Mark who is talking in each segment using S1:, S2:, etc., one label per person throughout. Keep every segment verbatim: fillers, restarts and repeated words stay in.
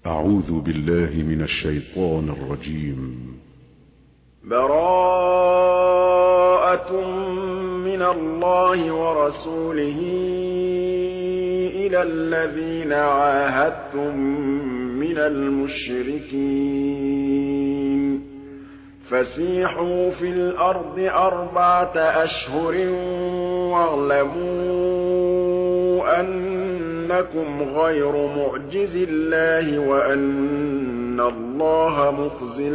S1: أعوذ بالله من الشيطان الرجيم.
S2: براءة من الله ورسوله إلى الذين عاهدتم من المشركين فسيحوا في الأرض أربعة أشهر واعلموا أنكم غير معجز الله وأن الله مخزي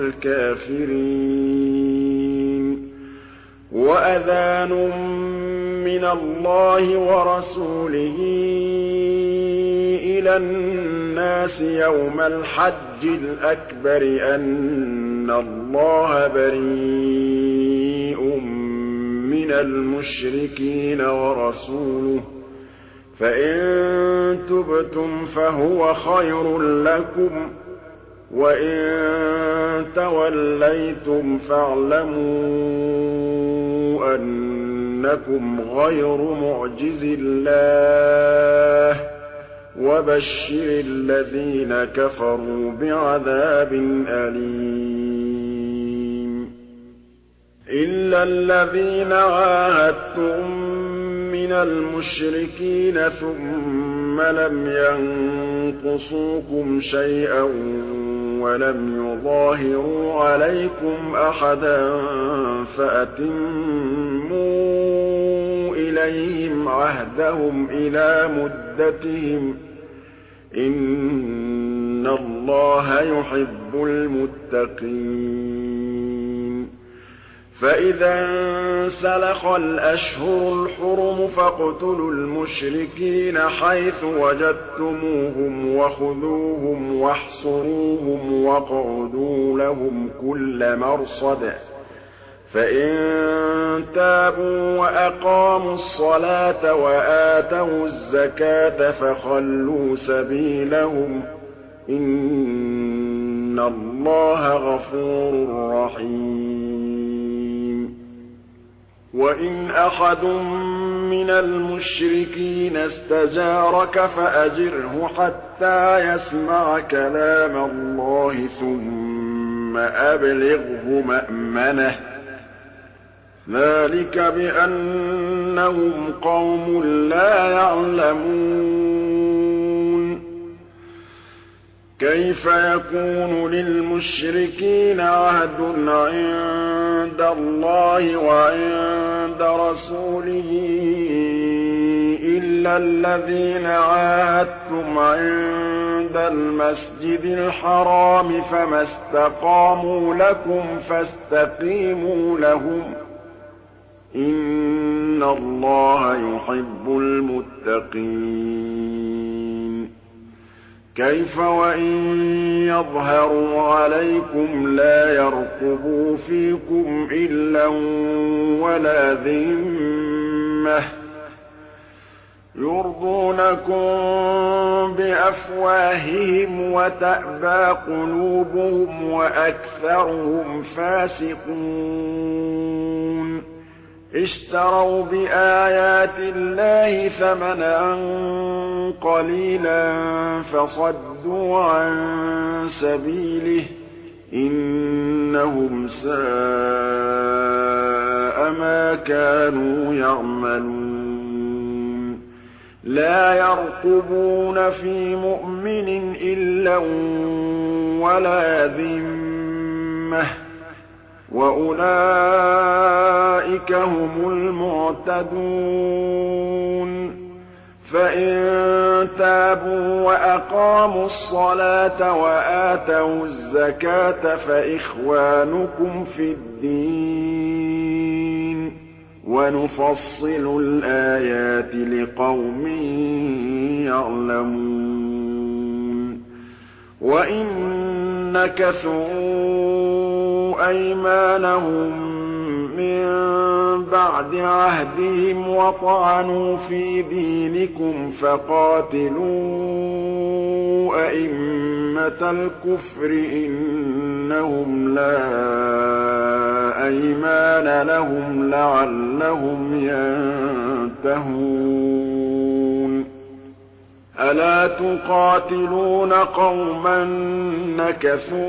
S2: الكافرين. وأذان من الله ورسوله إلى الناس يوم الحج الأكبر أن الله بريء من المشركين ورسوله فإن تبتم فهو خير لكم وإن توليتم فاعلموا أنكم غير معجز الله وبشر الذين كفروا بعذاب أليم. إلا الذين عاهدتم من المشركين ثم لم ينقصوكم شيئا ولم يظاهروا عليكم أحدا فأتموا إليهم عهدهم إلى مدتهم إن الله يحب المتقين. فإذا انسلخ الأشهر الحرم فاقتلوا المشركين حيث وجدتموهم وخذوهم واحصروهم واقعدوا لهم كل مرصد فإن تابوا وأقاموا الصلاة وآتوا الزكاة فخلوا سبيلهم إن الله غفور رحيم. وإن أحد من المشركين استجارك فأجره حتى يسمع كلام الله ثم أبلغه مأمنه ذلك بأنهم قوم لا يعلمون. كيف يكون للمشركين عهد عند الله وعند رسوله إلا الذين عاهدتم عند المسجد الحرام فما استقاموا لكم فاستقيموا لهم إن الله يحب المتقين. كيف وإن يظهروا عليكم لا يرقبوا فيكم إلا ولا ذمة يرضونكم بأفواههم وتأبى قلوبهم وأكثرهم فاسقون. اشتروا بآيات الله ثمنا قليلا فصدوا عن سبيله إنهم ساء ما كانوا يعملون. لا يرقبون في مؤمن إلا ولا ذمة وأولئك هم المعتدون. فإن تابوا وأقاموا الصلاة وآتوا الزكاة فإخوانكم في الدين ونفصل الآيات لقوم يعلمون. وإن نكثوا أيمانهم من بعد عهدهم وطعنوا في دينكم فقاتلوا أئمة الكفر إنهم لا أيمان لهم لعلهم ينتهون. ألا تقاتلون قوما نكثوا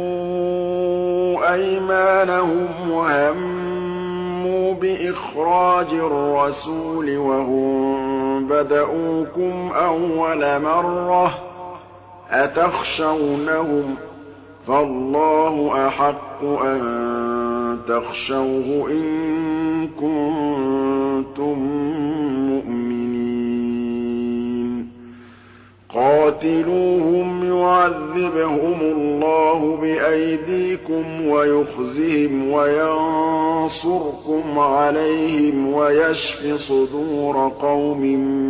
S2: أيمانهم وهموا بإخراج الرسول وهم بدؤوكم أول مرة أتخشونهم فالله أحق أن تخشوه إن كنتم مؤمنين قاتلوهم يعذبهم الله بأيديكم ويخزهم وينصركم عليهم ويشف صدور قوم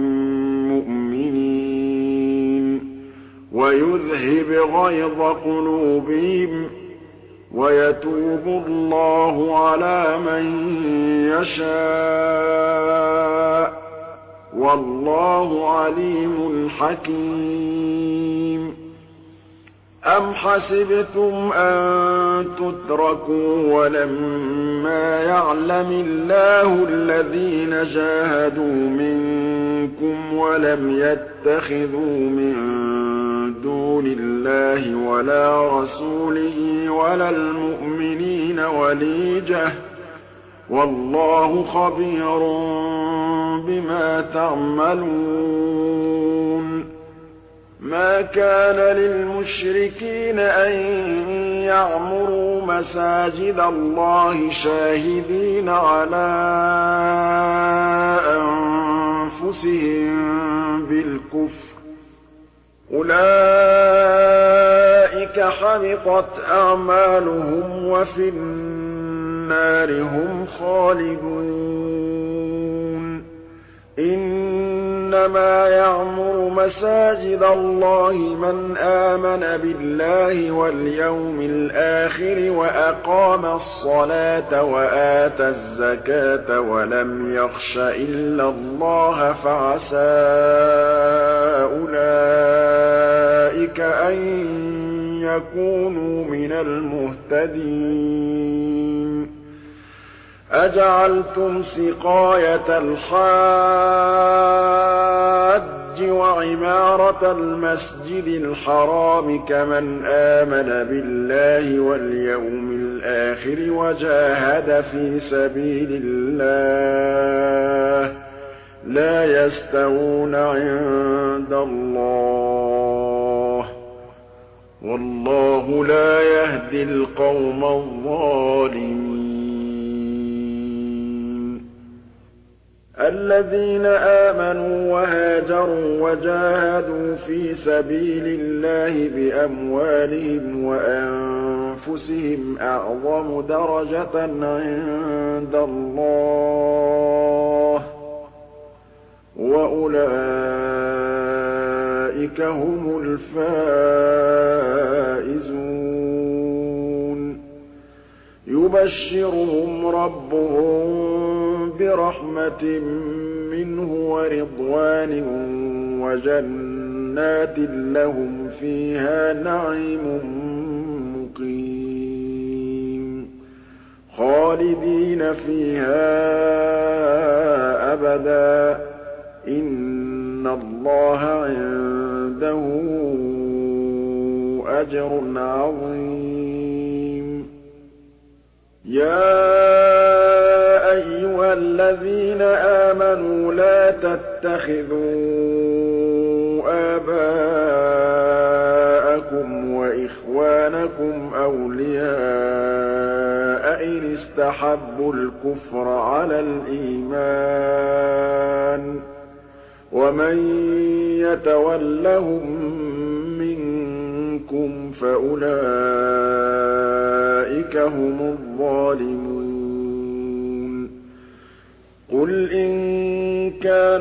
S2: مؤمنين ويذهب غيظ قلوبهم ويتوب الله على من يشاء والله عليم حكيم أم حسبتم أن تتركوا ولما يعلم الله الذين جاهدوا منكم ولم يتخذوا من دون الله ولا رسوله ولا المؤمنين وليجة والله خبير بما تعملون ما كان للمشركين أن يعمروا مساجد الله شاهدين على أنفسهم بالكفر أولئك حبطت أعمالهم وفي النار هم خالدون إنما يعمر مساجد الله من آمن بالله واليوم الآخر وأقام الصلاة وآتى الزكاة ولم يخش إلا الله فعسى أولئك أن يكونوا من المهتدين أجعلتم سقاية الحاج وعمارة المسجد الحرام كمن آمن بالله واليوم الآخر وجاهد في سبيل الله لا يستوون عند الله والله لا يهدي القوم الظالمين الذين آمنوا وهاجروا وجاهدوا في سبيل الله بأموالهم وأنفسهم أعظم درجة عند الله وأولئك هم الفائزون يبشرهم ربهم برحمة منه ورضوان وجنات لهم فيها نعيم مقيم خالدين فيها أبدا إن الله عنده أجر عظيم يا أيها الذين آمنوا لا تتخذوا آباءكم وإخوانكم أولياء إن استحبوا الكفر على الإيمان ومن يتولهم منكم فأولئك هم الظالمون قل إن كان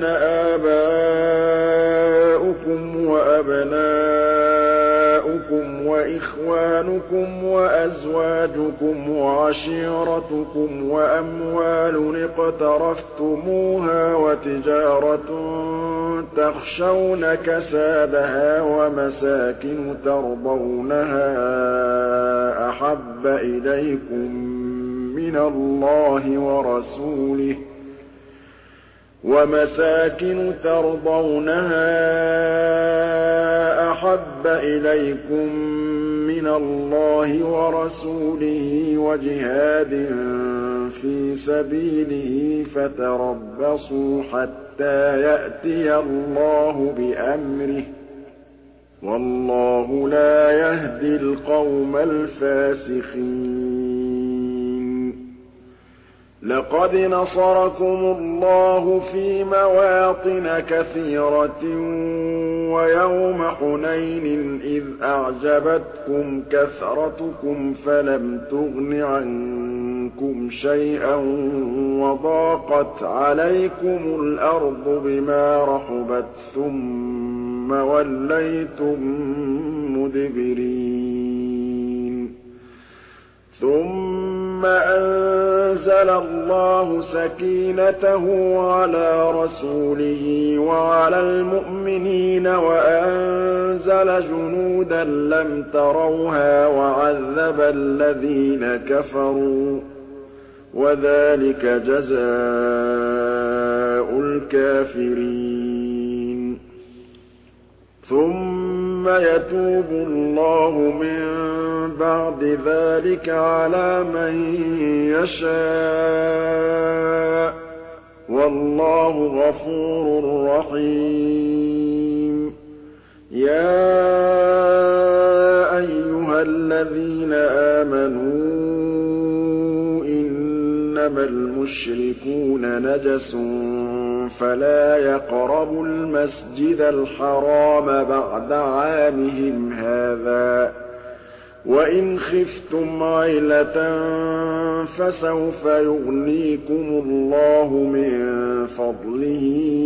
S2: آباؤكم وأبناؤكم وإخوانكم وأزواجكم وعشيرتكم وأموال اقترفتموها وتجارة تخشون كسادها ومساكن ترضونها أحب إليكم من الله ورسوله وَمَسَاكِنُ تَرْضَوْنَهَا أَحَبَّ إِلَيْكُم مِّنَ اللَّهِ وَرَسُولِهِ وَجِهَادٍ فِي سَبِيلِهِ فَتَرَبَّصُوا حَتَّىٰ يَأْتِيَ اللَّهُ بِأَمْرِهِ ۗ وَاللَّهُ لَا يَهْدِي الْقَوْمَ الْفَاسِقِينَ. لَقَدْ نَصَرَكُمُ اللَّهُ فِي مَوَاطِنَ كَثِيرَةٍ وَيَوْمَ حُنَيْنٍ إِذْ أَعْجَبَتْكُمْ كَثْرَتُكُمْ فَلَمْ تُغْنِ عَنكُمْ شَيْئًا وَضَاقَتْ عَلَيْكُمُ الْأَرْضُ بِمَا رَحُبَتْ ثُمَّ وَلَّيْتُم مُّدْبِرِينَ. ثُمَّ أَنزَلَ اللَّهُ سَكِينَتَهُ عَلَىٰ رَسُولِهِ وَعَلَى الْمُؤْمِنِينَ وَأَنزَلَ جُنُودًا لَّمْ تَرَوْهَا وَعَذَّبَ الَّذِينَ كَفَرُوا ۚ وَذَٰلِكَ جَزَاءُ الْكَافِرِينَ. ثُمَّ يَتُوبُ اللَّهُ مِن بَعْدِ ذَٰلِكَ عَلَىٰ مَن يَشَاءُ ۗ وَاللَّهُ غَفُورٌ رَّحِيمٌ. يَا أَيُّهَا الَّذِينَ آمَنُوا إِنَّمَا الْمُشْرِكُونَ نَجَسٌ فَلَا يَقْرَبُوا الْمَسْجِدَ الْحَرَامَ بَعْدَ عَامِهِمْ هَٰذَا ۚ وَإِنْ خِفْتُمْ عَيْلَةً فَسَوْفَ يُغْنِيكُمُ اللَّهُ مِن فَضْلِهِ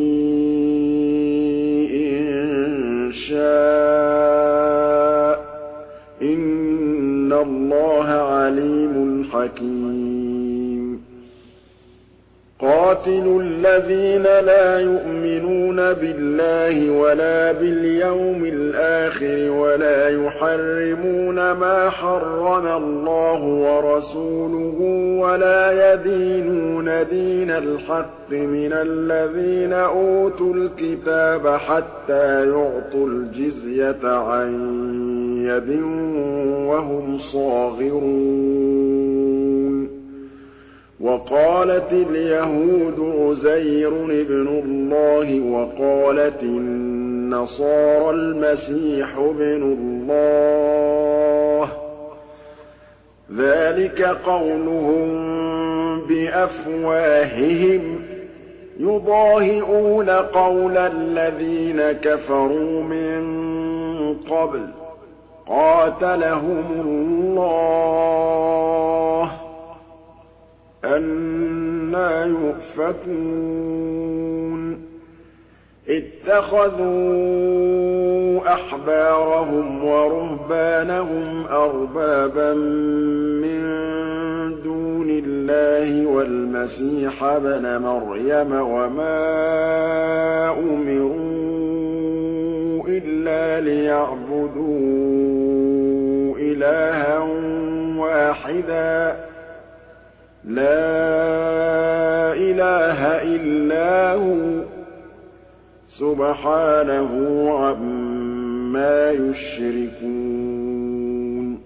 S2: إِن شَاءَ ۚ إِنَّ اللَّهَ عَلِيمٌ حَكِيمٌ. قَاتِلُوا الَّذِينَ لَا يُؤْمِنُونَ بِاللَّهِ وَلَا بِالْيَوْمِ الْآخِرِ وَلَا يُحَرِّمُونَ مَا حَرَّمَ اللَّهُ وَرَسُولُهُ وَلَا يَدِينُونَ دِينَ الْحَقِّ مِنَ الَّذِينَ أُوتُوا الْكِتَابَ حَتَّىٰ يُعْطُوا الْجِزْيَةَ عَن يَدٍ وَهُمْ صَاغِرُونَ. وَقَالَتِ الْيَهُودُ عُزَيْرٌ ابْنُ اللَّهِ وَقَالَتِ النَّصَارَى الْمَسِيحُ ابْنُ اللَّهِ ۖ ذَٰلِكَ قَوْلُهُم بِأَفْوَاهِهِمْ ۖ يُضَاهِئُونَ قَوْلَ الَّذِينَ كَفَرُوا مِن قَبْلُ ۚ قَاتَلَهُمُ اللَّهُ ۖ أَنَّىٰ يُؤْفَكُونَ. اتَّخَذُوا أَحْبَارَهُمْ وَرُهْبَانَهُمْ أَرْبَابًا مِّن دُونِ اللَّهِ وَالْمَسِيحَ ابْنَ مَرْيَمَ وَمَا أُمِرُوا إِلَّا لِيَعْبُدُوا إِلَٰهًا وَاحِدًا لَا إِلَٰهَ إِلَّا هُوَ سُبْحَانَهُ عَمَّا يُشْرِكُونَ.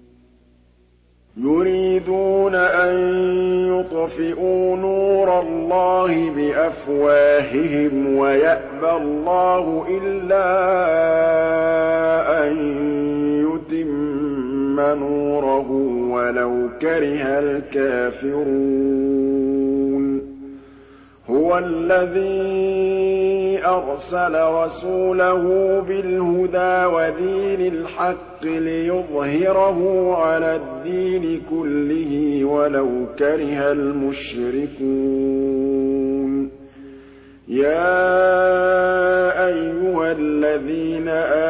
S2: يُرِيدُونَ أَن يُطْفِئُوا نُورَ اللَّهِ بِأَفْوَاهِهِمْ وَيَأْبَى اللَّهُ إِلَّا أَن يُتِمَّ نُورَهُ وَلَوْ كَرِهَ الْكَافِرُونَ. هُوَ الَّذِي أَرْسَلَ رَسُولَهُ بِالْهُدَىٰ وَدِينِ الْحَقِّ لِيُظْهِرَهُ عَلَى الدِّينِ كُلِّهِ وَلَوْ كَرِهَ الْمُشْرِكُونَ. يَا أَيُّهَا الَّذِينَ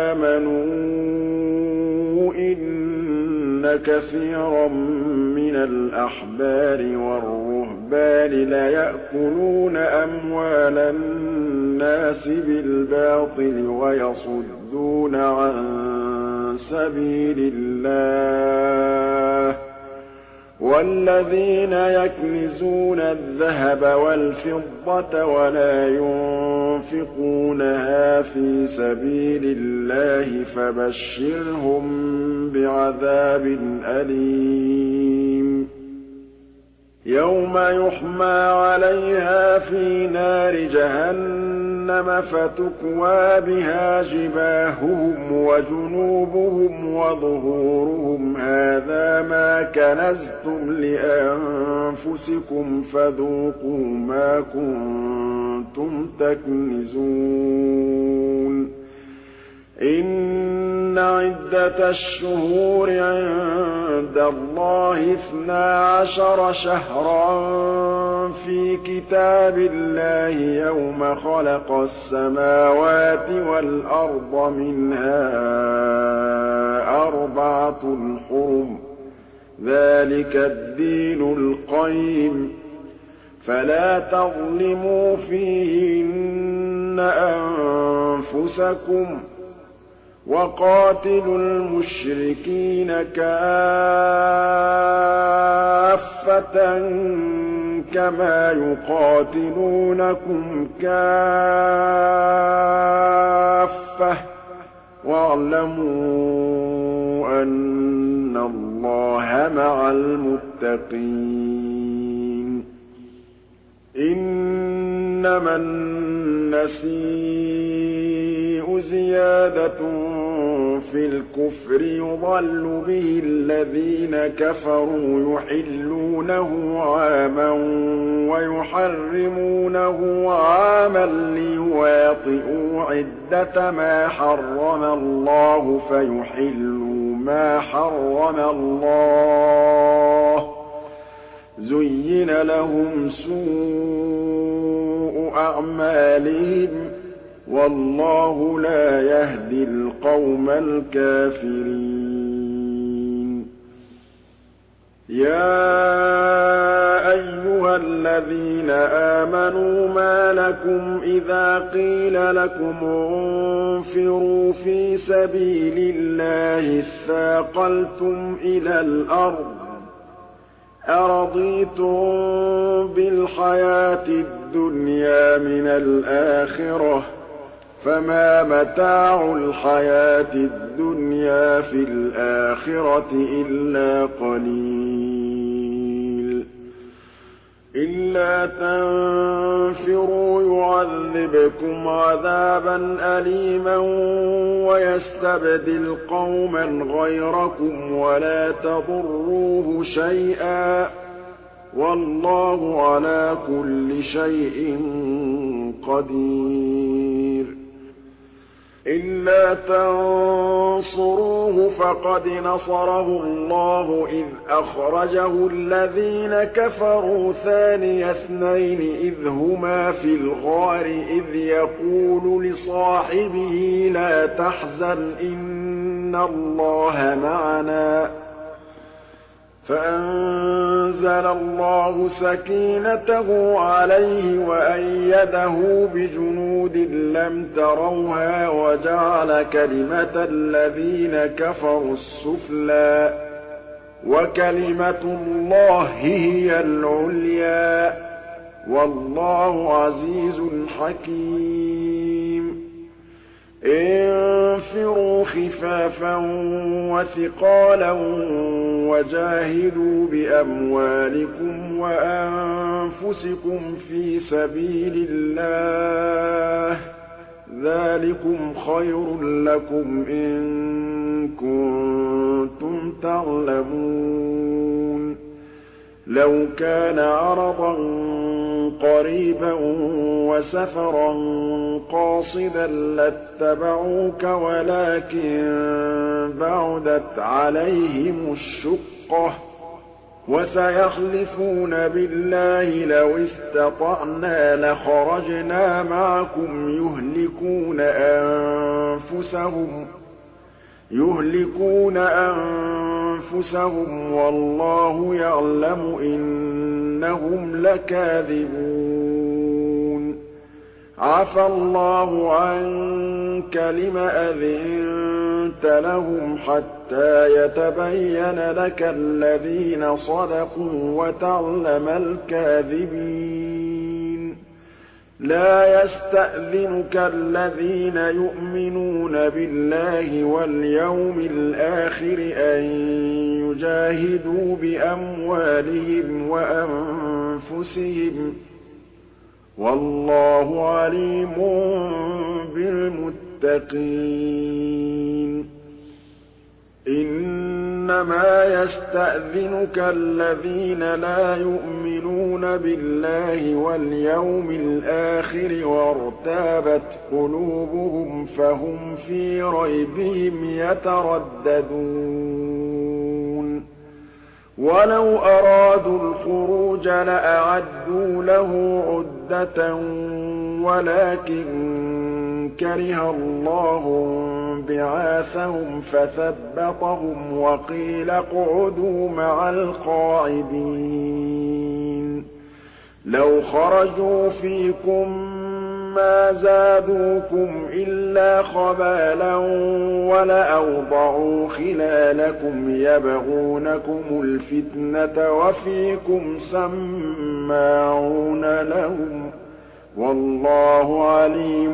S2: آمَنُوا إِنَّ كَثِيرًا مِّنَ الْأَحْبَارِ وَالرُّهْبَانِ لَيَأْكُلُونَ أَمْوَالَ النَّاسِ بِالْبَاطِلِ وَيَصُدُّونَ عَن سَبِيلِ اللَّهِ ۗ وَالَّذِينَ يَكْنِزُونَ الذَّهَبَ وَالْفِضَّةَ وَلَا يُنفِقُونَهَا فِي سَبِيلِ اللَّهِ فَبَشِّرْهُم بِعَذَابٍ أَلِيمٍ يَوْمَ يُحْمَىٰ عَلَيْهَا فِي نَارِ جَهَنَّمَ فَتُكْوَىٰ بِهَا جِبَاهُهُمْ وَجُنُوبُهُمْ وَظُهُورُهُمْ هَٰذَا مَا كَنَزْتُمْ لِأَنفُسِكُمْ فَذُوقُوا مَا كُنتُمْ تَكْنِزُونَ إِنَّ عِدَّةَ الشُّهُورِ عِندَ اللَّهِ اثْنَا عَشَرَ شَهْرًا فِي كِتَابِ اللَّهِ يَوْمَ خَلَقَ السَّمَاوَاتِ وَالْأَرْضَ مِنْهَا أَرْبَعَةٌ حُرُمٌ ۚ ذَٰلِكَ الدِّينُ الْقَيِّمُ ۚ فَلَا تَظْلِمُوا فِيهِنَّ أَنفُسَكُمْ ۚ وَقَاتِلُوا الْمُشْرِكِينَ كَافَّةً كَمَا يُقَاتِلُونَكُمْ كَافَّةً ۚ وَاعْلَمُوا أَنَّ اللَّهَ مَعَ الْمُتَّقِينَ إِنَّمَا النَّسِيءُ زِيَادَةٌ فِي الْكُفْرِ يُضَلُّ بِهِ الَّذِينَ كَفَرُوا يُحِلُّونَهُ عَامًا وَيُحَرِّمُونَهُ عَامًا لِّيُوَاطِئُوا عِدَّةَ مَا حَرَّمَ اللَّهُ فَيُحِلُّوا مَا حَرَّمَ اللَّهُ ۚ زُيِّنَ لَهُمْ سُوءُ أَعْمَالِهِمْ ۗ وَاللَّهُ لَا يَهْدِي الْقَوْمَ الْكَافِرِينَ يَا أَيُّهَا الَّذِينَ آمَنُوا مَا لَكُمْ إِذَا قِيلَ لَكُمُ انفِرُوا فِي سَبِيلِ اللَّهِ اثَّاقَلْتُمْ إِلَى الْأَرْضِ أَرَضِيتُم بِالْحَيَاةِ الدُّنْيَا مِنَ الْآخِرَةِ ۚ فَمَا مَتَاعُ الْحَيَاةِ الدُّنْيَا فِي الْآخِرَةِ إِلَّا قَلِيلٌ إِلَّا تَنفِرُوا يُعَذِّبْكُمْ عَذَابًا أَلِيمًا وَيَسْتَبْدِلْ قَوْمًا غَيْرَكُمْ وَلَا تَضُرُّوهُ شَيْئًا ۗ وَاللَّهُ عَلَىٰ كُلِّ شَيْءٍ قَدِيرٌ إِلَّا تَنصُرُوهُ فَقَدْ نَصَرَهُ اللَّهُ إِذْ أَخْرَجَهُ الَّذِينَ كَفَرُوا ثَانِيَ اثْنَيْنِ إِذْ هُمَا فِي الْغَارِ إِذْ يَقُولُ لِصَاحِبِهِ لَا تَحْزَنْ إِنَّ اللَّهَ مَعَنَا ۖ فَأَنزَلَ اللَّهُ سَكِينَتَهُ عَلَيْهِ وَأَيَّدَهُ بِجُنُودٍ لَّمْ تَرَوْهَا وَجَعَلَ كَلِمَةَ الَّذِينَ كَفَرُوا السُّفْلَىٰ ۗ وَكَلِمَةُ اللَّهِ هِيَ الْعُلْيَا ۗ وَاللَّهُ عَزِيزٌ حَكِيمٌ انفِرُوا خِفَافًا وَثِقَالًا وَجَاهِدُوا بِأَمْوَالِكُمْ وَأَنفُسِكُمْ فِي سَبِيلِ اللَّهِ ۚ ذَٰلِكُمْ خَيْرٌ لَّكُمْ إِن كُنتُمْ تَعْلَمُونَ لَوْ كَانَ عَرَضًا قَرِيبًا وَسَفَرًا قَاصِدًا لَّاتَّبَعُوكَ وَلَٰكِن بَعُدَتْ عَلَيْهِمُ الشُّقَّةُ ۚ وَسَيَحْلِفُونَ بِاللَّهِ لَوِ اسْتَطَعْنَا لَخَرَجْنَا مَعَكُمْ يُهْلِكُونَ أَنفُسَهُمْ يُهْلِكُونَ أَنفُسَهُمْ وَاللَّهُ يَعْلَمُ إِنَّهُمْ لَكَاذِبُونَ عَفَا اللَّهُ عَنكَ لِمَ أَذِنتَ أنتَ لَهُمْ حَتَّىٰ يَتَبَيَّنَ لَكَ الَّذِينَ صَدَقُوا وَتَعْلَمَ الْكَاذِبِينَ لَا يَسْتَأْذِنُكَ الَّذِينَ يُؤْمِنُونَ بِاللَّهِ وَالْيَوْمِ الْآخِرِ أَن يُجَاهِدُوا بِأَمْوَالِهِمْ وَأَنفُسِهِمْ ۗ وَاللَّهُ عَلِيمٌ بِالْمُتَّقِينَ إِنَّمَا يَسْتَأْذِنُكَ الَّذِينَ لَا يُؤْمِنُونَ بِاللَّهِ وَالْيَوْمِ الْآخِرِ وَارْتَابَتْ قُلُوبُهُمْ فَهُمْ فِي رَيْبِهِمْ يَتَرَدَّدُونَ وَلَوْ أَرَادُوا الْخُرُوجَ لَأَعَدُّوا لَهُ عُدَّةً وَلَٰكِن كَرِهَ اللَّهُ انبِعَاثَهُمْ فَثَبَّطَهُمْ وَقِيلَ اقْعُدُوا مَعَ الْقَاعِدِينَ لَوْ خَرَجُوا فِيكُم مَّا زَادُوكُمْ إِلَّا خَبَالًا وَلَأَوْضَعُوا خِلَالَكُمْ يَبْغُونَكُمُ الْفِتْنَةَ وَفِيكُمْ سَمَّاعُونَ لَهُمْ ۗ وَاللَّهُ عَلِيمٌ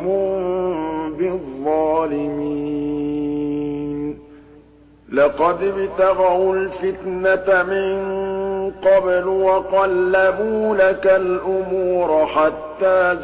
S2: بِالظَّالِمِينَ لَقَدِ ابْتَغَوُا الْفِتْنَةَ مِن قَبْلُ وَقَلَّبُوا لَكَ الْأُمُورَ حَتَّىٰ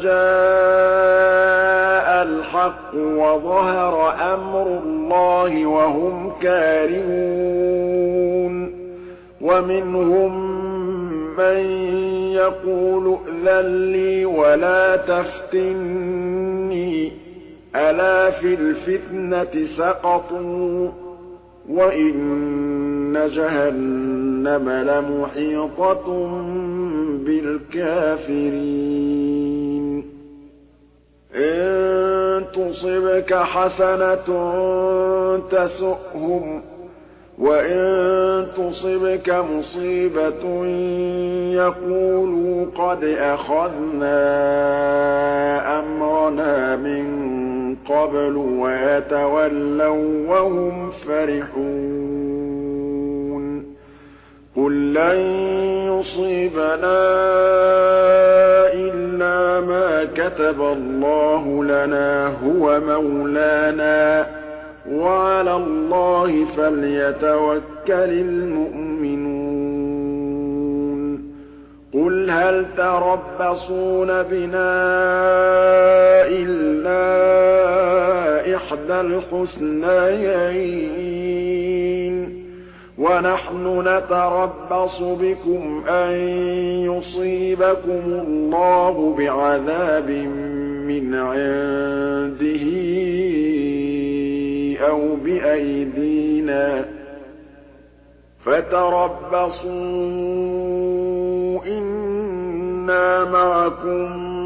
S2: جَاءَ الْحَقُّ وَظَهَرَ أَمْرُ اللَّهِ وَهُمْ كَارِهُونَ وَمِنْهُم مَّن يَقُولُ ائْذَن لِّي وَلَا تَفْتِنِّي ۚ أَلَا فِي الْفِتْنَةِ سَقَطُوا وَإِنَّ جَهَنَّمَ لَمُحِيطَةٌ بِالْكَافِرِينَ إِن تُصِبْكَ حَسَنَةٌ تَسُؤْهُمْ وَإِن تُصِبْكَ مُصِيبَةٌ يَقُولُوا قَدْ أَخَذْنَا أَمْرَنَا مِن قَبْلُ وَيَتَوَلَّوا وَّهُمْ فَرِحُونَ قُل لَّن يُصِيبَنَا إِلَّا مَا كَتَبَ اللَّهُ لَنَا هُوَ مَوْلَانَا ۚ وَعَلَى اللَّهِ فَلْيَتَوَكَّلِ الْمُؤْمِنُونَ قُلْ هَلْ تَرَبَّصُونَ بِنَا إِلَّا إِحْدَى الْحُسْنَيَيْنِ وَنَحْنُ نَتَرَبَّصُ بِكُمْ أَن يُصِيبَكُمُ اللَّهُ بِعَذَابٍ مِّنْ عِندِهِ أَوْ بِأَيْدِينَا فَتَرَبَّصُوا إِنَّا مَعَكُم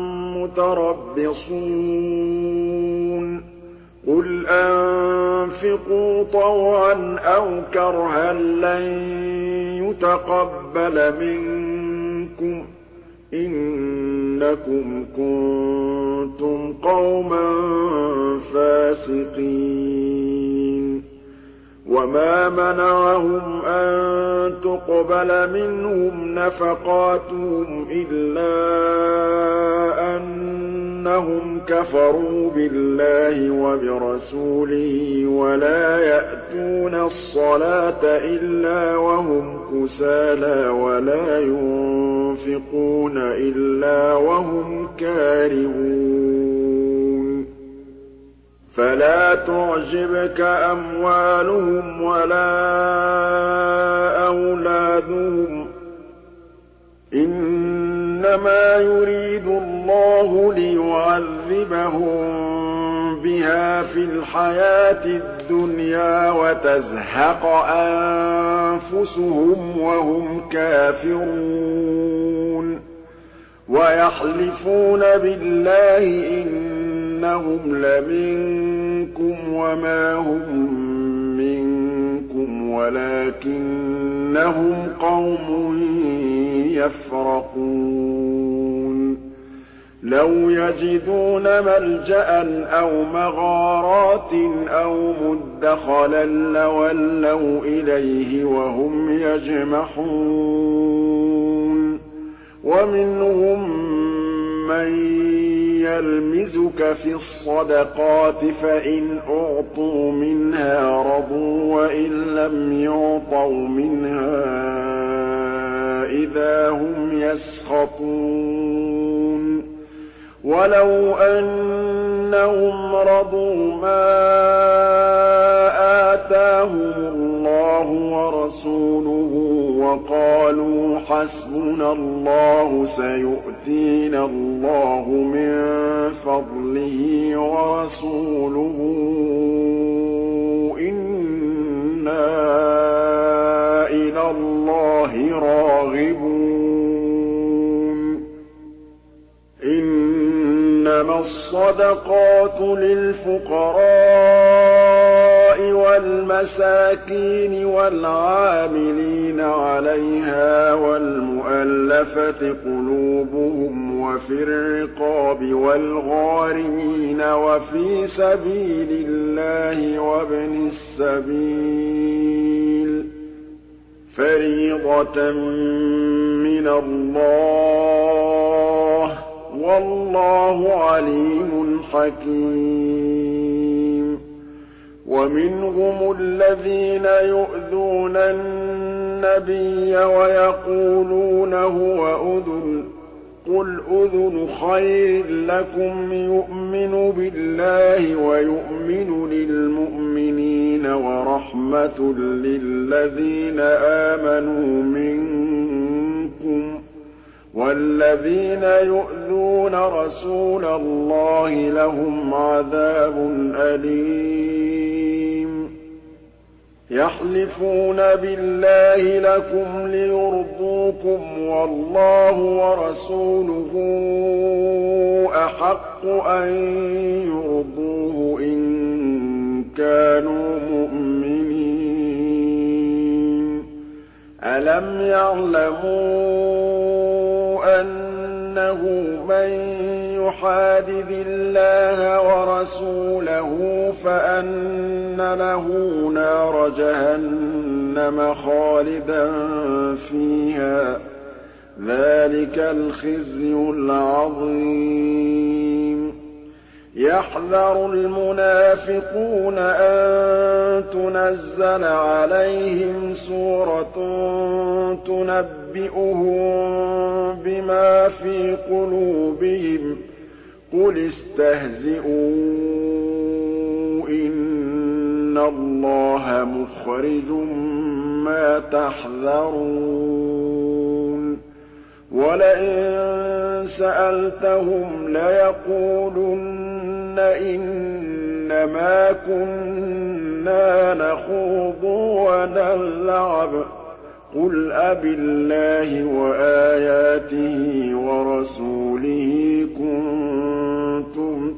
S2: مُّتَرَبِّصُونَ قُلْ أَنفِقُوا طَوْعًا أَوْ كَرْهًا لَّن يُتَقَبَّلَ مِنكُمْ ۖ إِنَّكُمْ كُنتُمْ قَوْمًا فَاسِقِينَ وَمَا مَنَعَهُمْ أَن تُقْبَلَ مِنْهُمْ نَفَقَاتُهُمْ إِلَّا أَنَّهُمْ كَفَرُوا بِاللَّهِ وَبِرَسُولِهِ وَلَا يَأْتُونَ الصَّلَاةَ إِلَّا وَهُمْ كُسَالَىٰ وَلَا يُنفِقُونَ إِلَّا وَهُمْ كَارِهُونَ فَلَا تُعْجِبْكَ أَمْوَالُهُمْ وَلَا أَوْلَادُهُمْ ۚ إِنَّمَا يُرِيدُ اللَّهُ لِيُعَذِّبَهُم بِهَا فِي الْحَيَاةِ الدُّنْيَا وَتَزْهَقَ أَنفُسُهُمْ وَهُمْ كَافِرُونَ وَيَحْلِفُونَ بِاللَّهِ إِنَّهُمْ لَمِنكُمْ وَمَا هُم مِّنكُمْ وَلَٰكِنَّهُمْ قَوْمٌ يَفْرَقُونَ لَوْ يَجِدُونَ مَلْجَأً أَوْ مَغَارَاتٍ أَوْ مُدَّخَلًا لَّوَلَّوْا إِلَيْهِ وَهُمْ يَجْمَحُونَ وَمِنْهُم مَّن يَلْمِزُكَ فِي الصَّدَقَاتِ فَإِنْ أُعْطُوا مِنْهَا رَضُوا وَإِن لَّمْ يُعْطَوْا مِنْهَا إِذَا هُمْ يَسْخَطُونَ وَلَوْ أَنَّهُمْ رَضُوا مَا آتَاهُمُ اللَّهُ وَرَسُولُهُ وَقَالُوا حَسْبُنَا اللَّهُ سَيُؤْتِينَا اللَّهُ مِن فَضْلِهِ وَرَسُولُهُ إِنَّا إِلَى اللَّهِ رَاغِبُونَ إِنَّمَا الصَّدَقَاتُ لِلْفُقَرَاءِ وَالْمَسَاكِينِ وَالْعَامِلِينَ عَلَيْهَا وَالْمُؤَلَّفَةِ قُلُوبُهُمْ وَفِي الرِّقَابِ وَالْغَارِمِينَ وَفِي سَبِيلِ اللَّهِ وَابْنِ السَّبِيلِ فَرِيضَةً مِّنَ اللَّهِ ۗ وَاللَّهُ عَلِيمٌ حَكِيمٌ وَمِنْهُمُ الَّذِينَ يُؤْذُونَ النَّبِيَّ وَيَقُولُونَ هُوَ أُذُنٌ ۚ قُلْ أُذُنُ خَيْرٍ لَّكُمْ يُؤْمِنُ بِاللَّهِ وَيُؤْمِنُ لِلْمُؤْمِنِينَ وَرَحْمَةٌ لِّلَّذِينَ آمَنُوا مِنكُمْ ۚ وَالَّذِينَ يُؤْذُونَ رَسُولَ اللَّهِ لَهُمْ عَذَابٌ أَلِيمٌ يَحْلِفُونَ بِاللَّهِ لَكُمْ لِيُرْضُوكُمْ وَاللَّهُ وَرَسُولُهُ أَحَقُّ أَن يُرْضُوهُ إِن كَانُوا مُؤْمِنِينَ أَلَمْ يَعْلَمُوا أَنَّهُ مَن يُحَادِدِ اللَّهَ وَرَسُولَهُ فَأَنَّ لَهُ نَارَ جَهَنَّمَ خَالِدًا فِيهَا ۚ ذَٰلِكَ الْخِزْيُ الْعَظِيمُ يَحْذَرُ الْمُنَافِقُونَ أَن تُنَزَّلَ عَلَيْهِمْ سُورَةٌ تُنَبِّئُهُم بِمَا فِي قُلُوبِهِمْ ۚ قُلِ اسْتَهْزِئُوا إِنَّ اللَّهَ مُخْرِجٌ مَّا تَحْذَرُونَ وَلَئِن سَأَلْتَهُمْ لَيَقُولُنَّ إِنَّمَا كُنَّا نَخُوضُ وَنَلْعَبُ ۚ قُلْ أَبِاللَّهِ وَآيَاتِهِ وَرَسُولِهِ كُنتُمْ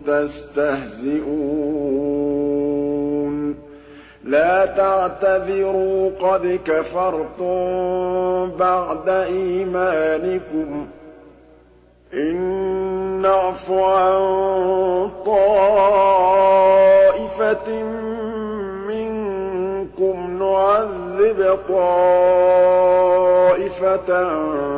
S2: تَسْتَهْزِئُونَ لَا تَعْتَذِرُوا قَدْ كَفَرْتُم بَعْدَ إِيمَانِكُمْ ۚ إِن نَّعْفُ عَن طَائِفَةٍ مِّنكُمْ نُعَذِّبْ طَائِفَةً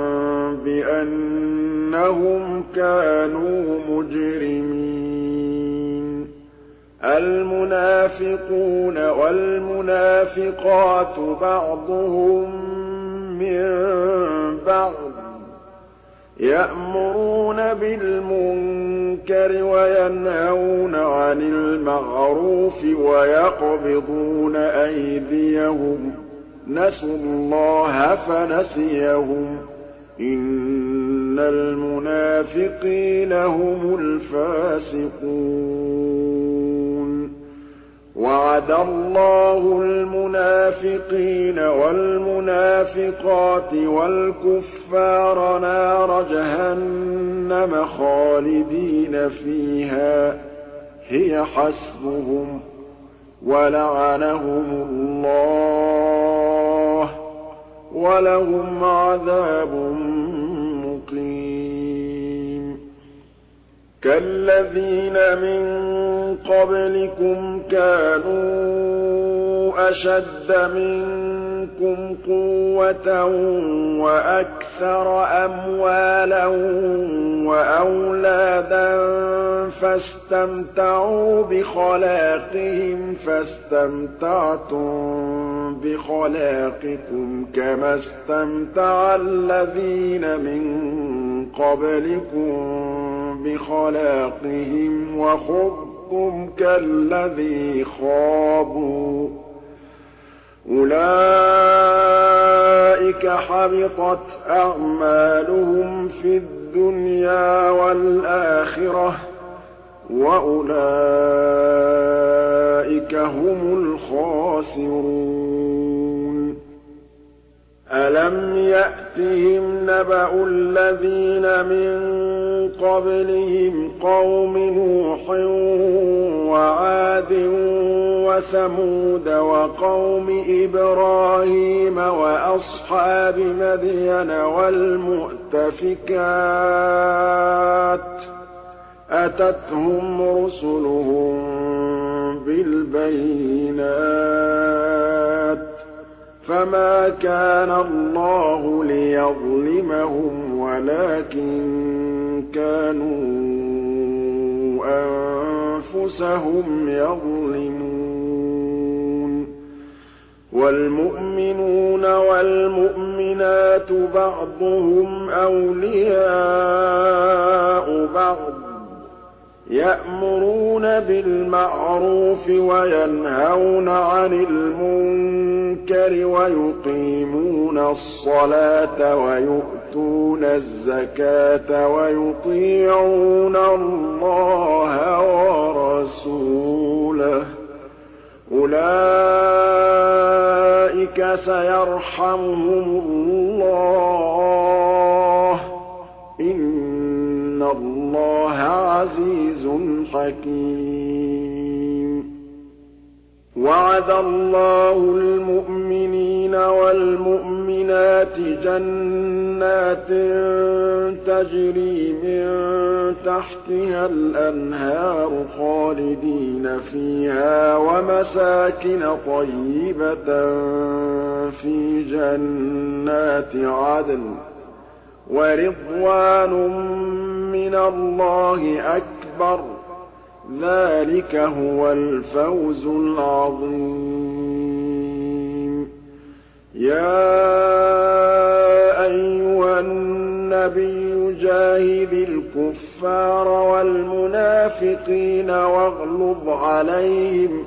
S2: بِأَنَّهُمْ كَانُوا مُجْرِمِينَ الْمُنَافِقُونَ وَالْمُنَافِقَاتُ بَعْضُهُم مِّن بَعْضٍ يَأْمُرُونَ بِالْمُنكَرِ وَيَنْهَوْنَ عَنِ الْمَعْرُوفِ وَيَقْبِضُونَ أَيْدِيَهُمْ ۚ نَسُوا اللَّهَ فَنَسِيَهُمْ ۗ إِنَّ الْمُنَافِقِينَ هُمُ الْفَاسِقُونَ وَعَدَ اللَّهُ الْمُنَافِقِينَ وَالْمُنَافِقَاتِ وَالْكُفَّارَ نَارَ جَهَنَّمَ خَالِدِينَ فِيهَا ۚ هِيَ حَسْبُهُمْ ۚ وَلَعَنَهُمُ اللَّهُ ۖ وَلَهُمْ عَذَابٌ مُّقِيمٌ كالذين من قبلكم كانوا أشد منكم قوة وأكثر أموالا وأولادا فاستمتعوا بخلاقهم فاستمتعتم بخلاقكم كما استمتع الذين من قبلكم بخلاقهم وخضتم كالذي خاضوا أولئك حبطت أعمالهم في الدنيا والآخرة وأولئك هم الخاسرون ألم يأتهم نبأ الذين من قبلهم قوم نوح وعاد وثمود وقوم إبراهيم وأصحاب مدين والمؤتفكات أتتهم رسلهم بالبينات فما كان الله ليظلمهم ولكن كانوا أنفسهم يظلمون والمؤمنون والمؤمنات بعضهم أولياء بعض يأمرون بالمعروف وينهون عن المنكر ويقيمون الصلاة ويؤتون الزكاة ويطيعون الله ورسوله أولئك سيرحمهم الله إن الله عزيز حكيم وعد الله المؤمنين والمؤمنات جنات تجري من تحتها الأنهار خالدين فيها ومساكن طيبة في جنات عدن ورضوان من الله أكبر ذلك هو الفوز العظيم يا أيها النبي جاهد الكفار والمنافقين واغلظ عليهم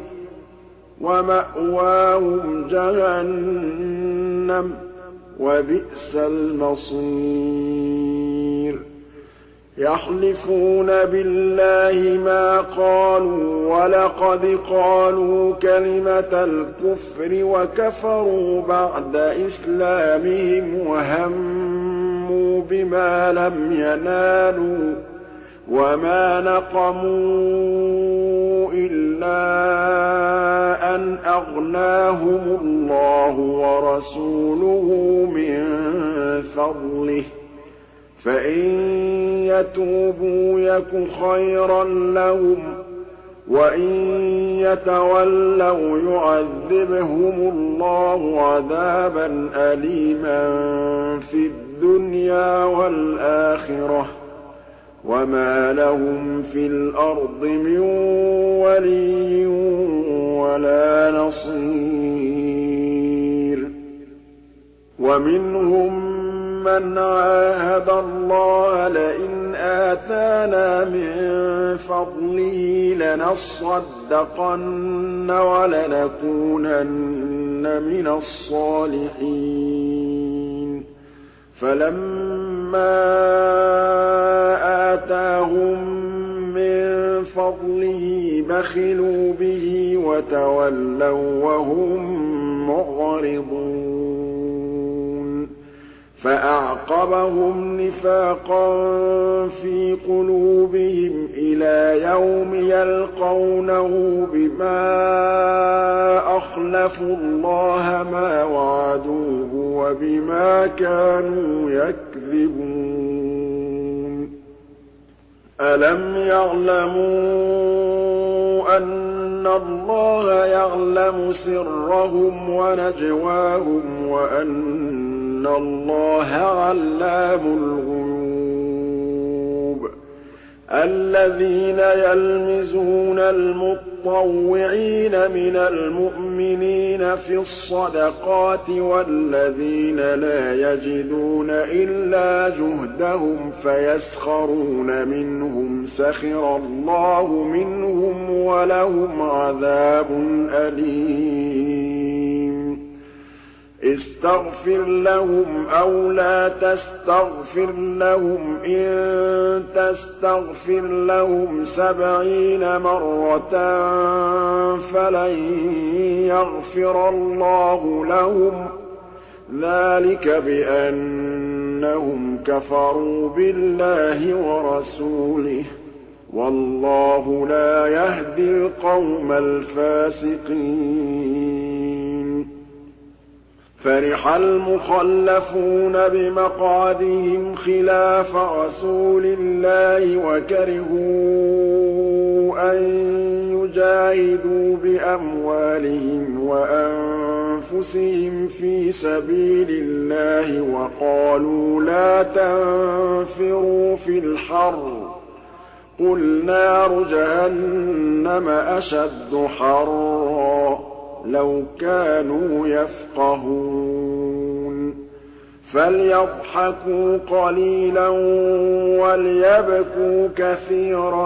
S2: ومأواهم جهنم وبئس المصير يحلفون بالله ما قالوا ولقد قالوا كلمة الكفر وكفروا بعد إسلامهم وهموا بما لم ينالوا وما نقموا إلا أن أغناهم الله ورسوله من فضله فإن يتوبوا يك خيرا لهم وإن يتولوا يعذبهم الله عذابا أليما في الدنيا والآخرة وما لهم في الأرض من ولي ولا نصير ومنهم من عاهد الله لئن آتانا من فضله لنصدقن ولنكونن من الصالحين فلما آتاهم من فضله بخلوا به وتولوا وهم معرضون فأعقبهم نفاقا في قلوبهم إلى يوم يلقونه بما أخلفوا الله ما وعدوه وبما كانوا يكذبون أَلَمْ يَعْلَمُوا أَنَّ اللَّهَ يَعْلَمُ سِرَّهُمْ وَنَجْوَاهُمْ وَأَنَّ اللَّهَ عَلَّامُ الْغُيُوبِ الَّذِينَ يَلْمِزُونَ الْمُطَّوِّعِينَ مِنَ الْمُؤْمِنِينَ فِي الصَّدَقَاتِ وَالَّذِينَ لَا يَجِدُونَ إِلَّا جُهْدَهُمْ فَيَسْخَرُونَ مِنْهُمْ سَخِرَ اللَّهُ مِنْهُمْ وَلَهُمْ عَذَابٌ أَلِيمٌ اسْتَغْفِرْ لَهُمْ أَوْ لَا تَسْتَغْفِرْ لَهُمْ إِن تَسْتَغْفِرْ لَهُمْ سَبْعِينَ مَرَّةً فَلَن يَغْفِرَ اللَّهُ لَهُمْ ۚ ذَٰلِكَ بِأَنَّهُمْ كَفَرُوا بِاللَّهِ وَرَسُولِهِ ۗ وَاللَّهُ لَا يَهْدِي الْقَوْمَ الْفَاسِقِينَ فَرِحَ الْمُخَلَّفُونَ بِمَقْعَدِهِمْ خِلَافَ رَسُولِ اللَّهِ وَكَرِهُوا أَن يُجَاهِدُوا بِأَمْوَالِهِمْ وَأَنفُسِهِمْ فِي سَبِيلِ اللَّهِ وَقَالُوا لَا تَنفِرُوا فِي الْحَرِّ ۗ قُلْ نَارُ جَهَنَّمَ أَشَدُّ حَرًّا ۚ لَوْ كَانُوا يَفْقَهُونَ فَلْيَضْحَكُوا قَلِيلًا وَلْيَبْكُوا كَثِيرًا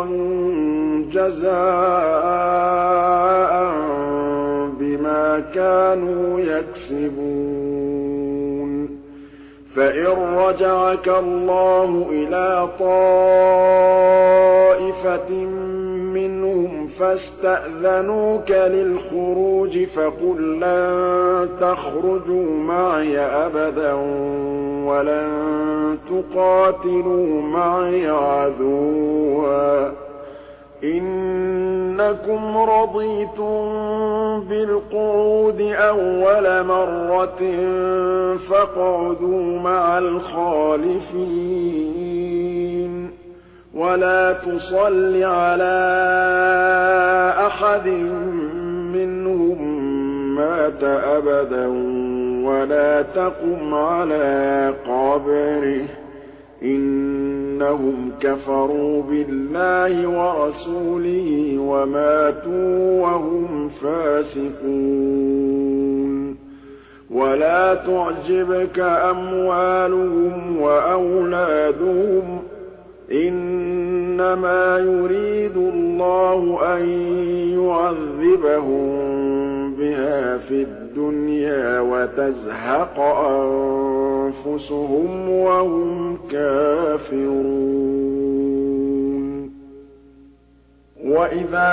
S2: جَزَاءً بِمَا كَانُوا يَكْسِبُونَ فَإِن رَّجَعَكَ اللَّهُ إِلَىٰ طَائِفَةٍ مِّنْهُمْ فَاسْتَأْذَنُوكَ لِلْخُرُوجِ فَقُل لَّن تَخْرُجُوا مَعِيَ أَبَدًا وَلَن تُقَاتِلُوا مَعِيَ عَدُوًّا ۖ إِنَّكُمْ رَضِيتُم بِالْقُعُودِ أَوَّلَ مَرَّةٍ فَاقْعُدُوا مَعَ الْخَالِفِينَ وَلَا تُصَلِّ عَلَىٰ أَحَدٍ مِّنْهُم مَّاتَ أَبَدًا وَلَا تَقُمْ عَلَىٰ قَبْرِهِ ۖ إِنَّهُمْ كَفَرُوا بِاللَّهِ وَرَسُولِهِ وَمَاتُوا وَهُمْ فَاسِقُونَ وَلَا تُعْجِبْكَ أَمْوَالُهُمْ وَأَوْلَادُهُمْ ۚ إِنَّمَا يُرِيدُ اللَّهُ أَن يُعَذِّبَهُم بِهَا فِي الدُّنْيَا وَتَزْهَقَ أَنفُسُهُمْ وَهُمْ كَافِرُونَ وَإِذَا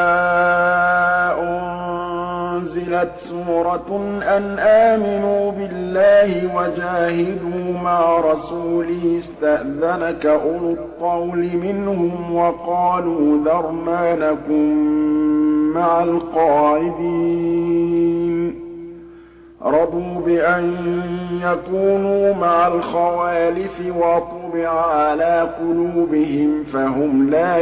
S2: أُنزِلَتْ سُورَةٌ أَنْ آمِنُوا بِاللَّهِ وَجَاهِدُوا مَعَ رَسُولِهِ اسْتَأْذَنَكَ أُولُو الطَّوْلِ مِنْهُمْ وَقَالُوا ذَرْنَا نَكُن مَّعَ الْقَاعِدِينَ رَضُوا بِأَن يَكُونُوا مَعَ الْخَوَالِفِ وَطُبِعَ عَلَىٰ قُلُوبِهِمْ فَهُمْ لَا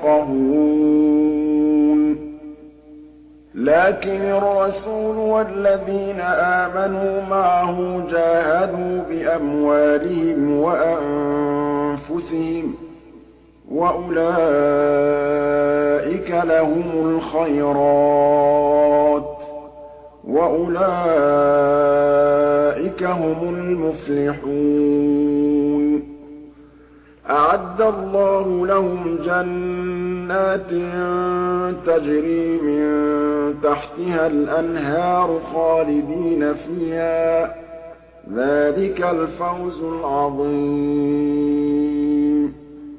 S2: يَفْقَهُونَ لَٰكِنِ الرَّسُولُ وَالَّذِينَ آمَنُوا مَعَهُ جَاهَدُوا بِأَمْوَالِهِمْ وَأَنفُسِهِمْ ۚ وَأُولَٰئِكَ لَهُمُ الْخَيْرَاتُ ۖ وَأُولَٰئِكَ هُمُ الْمُفْلِحُونَ أَعَدَّ اللَّهُ لَهُمْ جَنَّاتٍ تَجْرِي مِن تَحْتِهَا الْأَنْهَارُ خَالِدِينَ فِيهَا ۚ ذَٰلِكَ الْفَوْزُ الْعَظِيمُ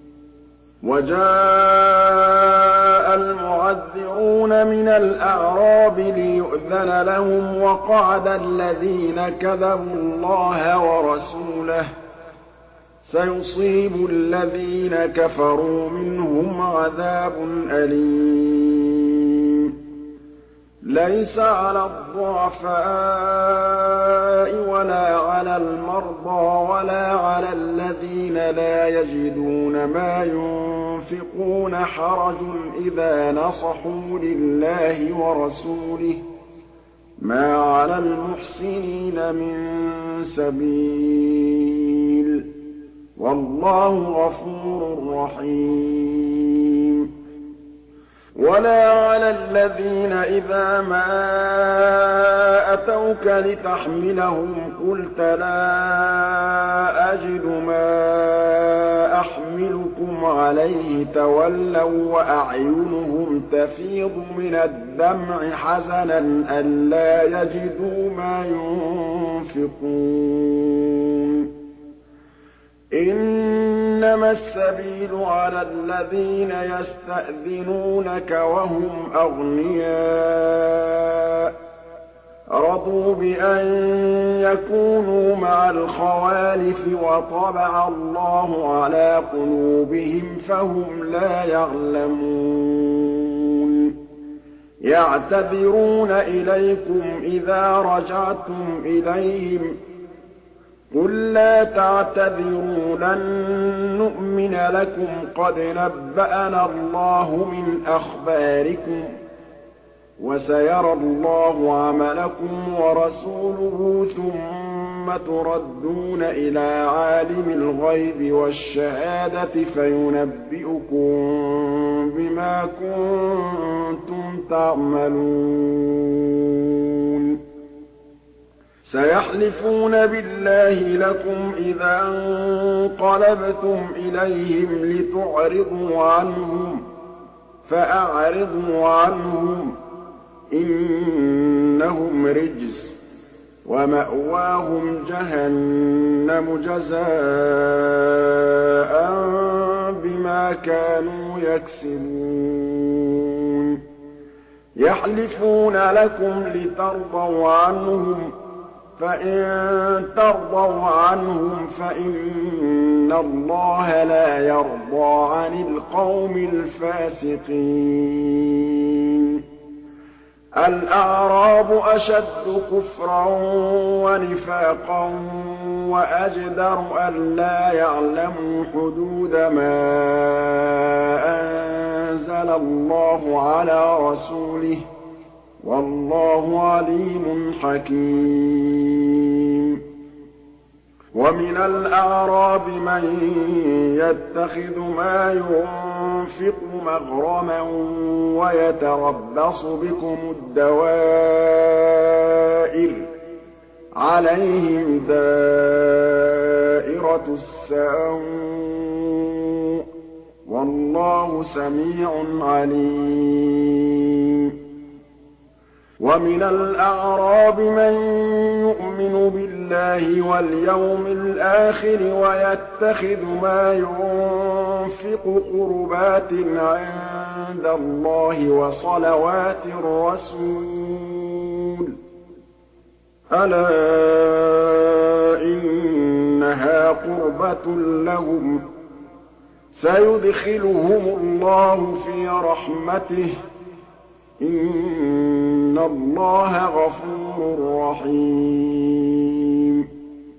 S2: وَجَاءَ الْمُعَذِّرُونَ مِنَ الْأَعْرَابِ لِيُؤْذَنَ لَهُمْ وَقَعَدَ الَّذِينَ كَذَبُوا اللَّهَ وَرَسُولَهُ ۚ سَيُصِيبُ الَّذِينَ كَفَرُوا مِنْهُمْ عَذَابٌ أَلِيمٌ لَيْسَ عَلَى الضُّعَفَاءِ وَلَا عَلَى الْمَرْضَىٰ وَلَا عَلَى الَّذِينَ لَا يَجِدُونَ مَا يُنفِقُونَ ينفقون حرج إذا نصحوا لله ورسوله ما على المحسنين من سبيل والله غفور رحيم ولا على الذين إذا ما أتوك لتحملهم قلت لا أجد ما أحملكم عليه تولوا وأعينهم تفيض من الدمع حزنا ألا يجدوا ما ينفقون إنما السبيل على الذين يستأذنونك وهم أغنياء رضوا بأن يكونوا مع الخوالف وطبع الله على قلوبهم فهم لا يعلمون يعتذرون إليكم إذا رجعتم إليهم قل لا تعتذروا لن نؤمن لكم قد نبأنا الله من أخباركم وسيرى الله عملكم ورسوله ثم تردون إلى عالم الغيب والشهادة فينبئكم بما كنتم تعملون سيحلفون بالله لكم إذا انقلبتم إليهم لتعرضوا عنهم فأعرضوا عنهم إنهم رجس ومأواهم جهنم جزاء بما كانوا يكسبون يحلفون لكم لترضوا عنهم فإن ترضوا عنهم فإن الله لا يرضى عن القوم الفاسقين الأعراب أشد كفرا ونفاقا وأجدر ألا يعلموا حدود ما أنزل الله على رسوله والله عليم حكيم ومن الأعراب من يتخذ ما ينفق مغرما ويتربص بكم الدوائر عليهم دائرة السوء والله سميع عليم ومن الأعراب من يؤمن بالله واليوم الآخر ويتخذ ما ينفق قربات عند الله وصلوات الرسول ألا إنها قربة لهم سيدخلهم الله في رحمته إن الله غفور رحيم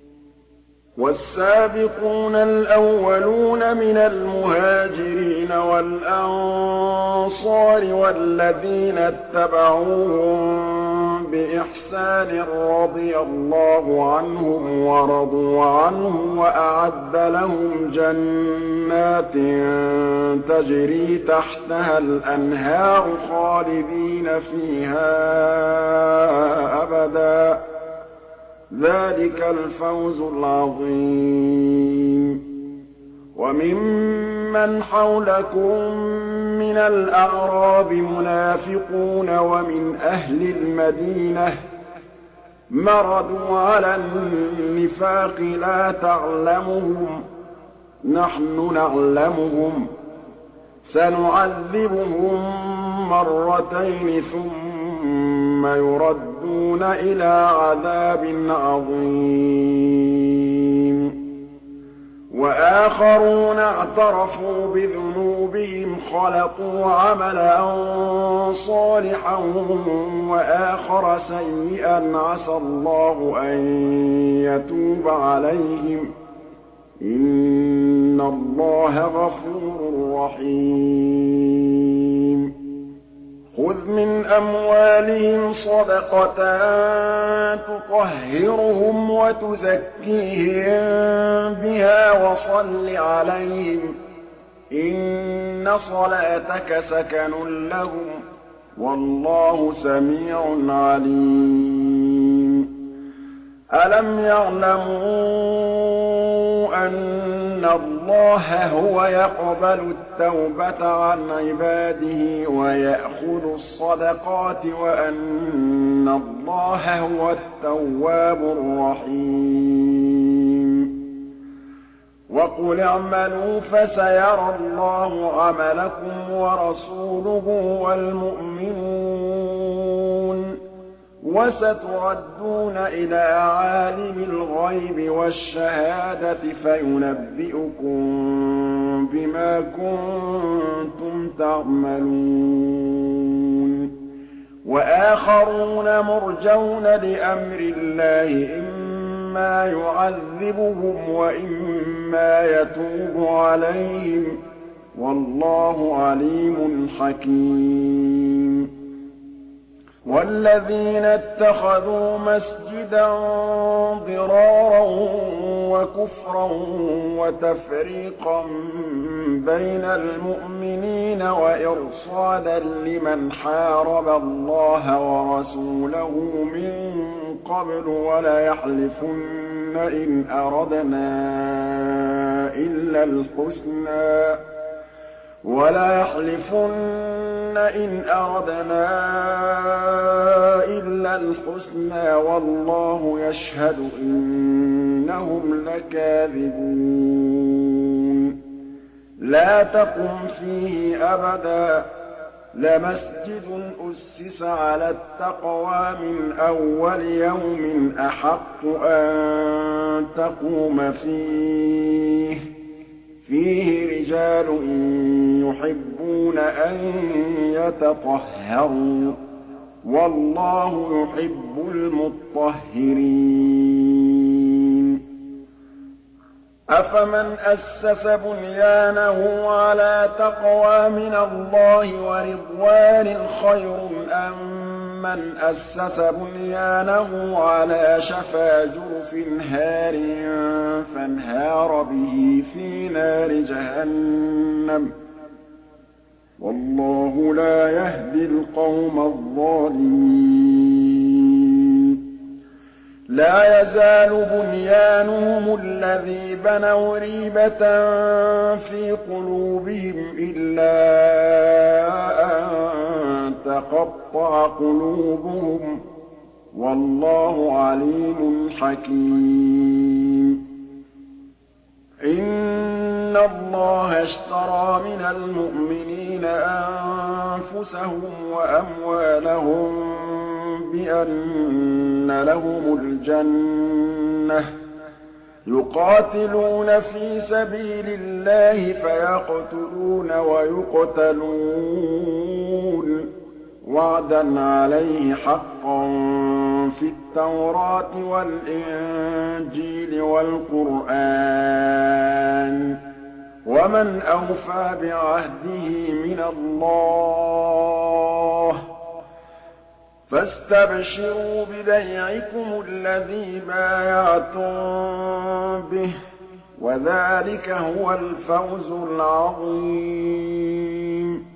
S2: والسابقون الأولون من المهاجرين والأنصار والذين اتبعوهم بإحسان رضي الله عنهم ورضوا عنه وأعد لهم جنات تجري تحتها الأنهار خالدين فيها أبدا ذلك الفوز العظيم وممن حولكم من الأعراب منافقون ومن أهل المدينة مردوا على النفاق لا تعلمهم نحن نعلمهم سنعذبهم مرتين ثم يردون إلى عذاب عظيم وآخرون اعترفوا بذنوبهم خلطوا عملا صالحا وآخر سيئا عسى الله أن يتوب عليهم إِنَّ اللَّهَ غَفُورٌ رَّحِيمٌ خُذْ مِنْ أَمْوَالِهِمْ صَدَقَةً تُطَهِّرُهُمْ وَتُزَكِّيهِم بِهَا وَصَلِّ عَلَيْهِمْ إِنَّ صَلَاتَكَ سَكَنٌ لَّهُمْ ۗ وَاللَّهُ سَمِيعٌ عَلِيمٌ أَلَمْ يَعْلَمُوا أَنَّ اللَّهَ هُوَ يَقْبَلُ التَّوْبَةَ عَنْ عِبَادِهِ وَيَأْخُذُ الصَّدَقَاتِ وَأَنَّ اللَّهَ هُوَ التَّوَّابُ الرَّحِيمُ وَقُلِ اعْمَلُوا فَسَيَرَى اللَّهُ عَمَلَكُمْ وَرَسُولُهُ وَالْمُؤْمِنُونَ وَسَتُرَدُّونَ إِلَىٰ عَالِمِ الْغَيْبِ وَالشَّهَادَةِ فَيُنَبِّئُكُم بِمَا كُنتُمْ تَعْمَلُونَ وَآخَرُونَ مُرْجَوْنَ لِأَمْرِ اللَّهِ إِمَّا يُعَذِّبُهُمْ وَإِمَّا يَتُوبُ عَلَيْهِمْ ۗ وَاللَّهُ عَلِيمٌ حَكِيمٌ وَالَّذِينَ اتَّخَذُوا مَسْجِدًا ضِرَارًا وَكُفْرًا وَتَفْرِيقًا بَيْنَ الْمُؤْمِنِينَ وَإِرْصَادًا لِّمَنْ حَارَبَ اللَّهَ وَرَسُولَهُ مِن قَبْلُ وَلَيَحْلِفُنَّ إِنْ أَرَدْنَا إِلَّا الْحُسْنَىٰ وَلَيَحْلِفُنَّ إِنْ أَرَدْنَا إِلَّا الْحُسْنَىٰ وَاللَّهُ يَشْهَدُ إِنَّهُمْ لَكَاذِبُونَ لَا تَقُمْ فِيهِ أَبَدًا لَمَسْجِدٌ أُسِّسَ عَلَى التَّقْوَىٰ مِنْ أَوَّلِ يَوْمٍ أَحَقُّ أَن تَقُومَ فِيهِ ۚ فِيهِ رِجَالٌ يُحِبُّونَ أَن يَتَطَهَّرُوا ۚ وَاللَّهُ يُحِبُّ الْمُطَّهِّرِينَ أَفَمَنْ أَسَّسَ بُنْيَانَهُ عَلَىٰ تَقْوَىٰ مِنَ اللَّهِ وَرِضْوَانٍ خَيْرٌ أَم مَّنْ أَسَّسَ بُنْيَانَهُ عَلَىٰ شَفَا جُرُفٍ هَارٍ فَانْهَارَ بِهِ فِي نَارِ جَهَنَّمَ ۗ وَاللَّهُ لَا يَهْدِي الْقَوْمَ الظَّالِمِينَ لَا يَزَالُ بُنْيَانُهُمُ الَّذِي بَنَوْا رِيبَةً فِي قُلُوبِهِمْ إِلَّا أَن تَقَطَّعَ قُلُوبُهُمْ ۗ وَاللَّهُ عَلِيمٌ حَكِيمٌ إِنَّ اللَّهَ اشْتَرَىٰ مِنَ الْمُؤْمِنِينَ أَنفُسَهُمْ وَأَمْوَالَهُم بِأَنَّ لَهُمُ الْجَنَّةَ ۚ يُقَاتِلُونَ فِي سَبِيلِ اللَّهِ فَيَقْتُلُونَ وَيُقْتَلُونَ ۖ وَعْدًا عَلَيْهِ حَقًّا فِي التَّوْرَاةِ وَالْإِنجِيلِ وَالْقُرْآنِ ۚ وَمَنْ أَوْفَىٰ بِعَهْدِهِ مِنَ اللَّهِ ۚ فَاسْتَبْشِرُوا بِبَيْعِكُمُ الَّذِي بايَعْتُم بِهِ ۚ وَذَٰلِكَ هُوَ الْفَوْزُ الْعَظِيمُ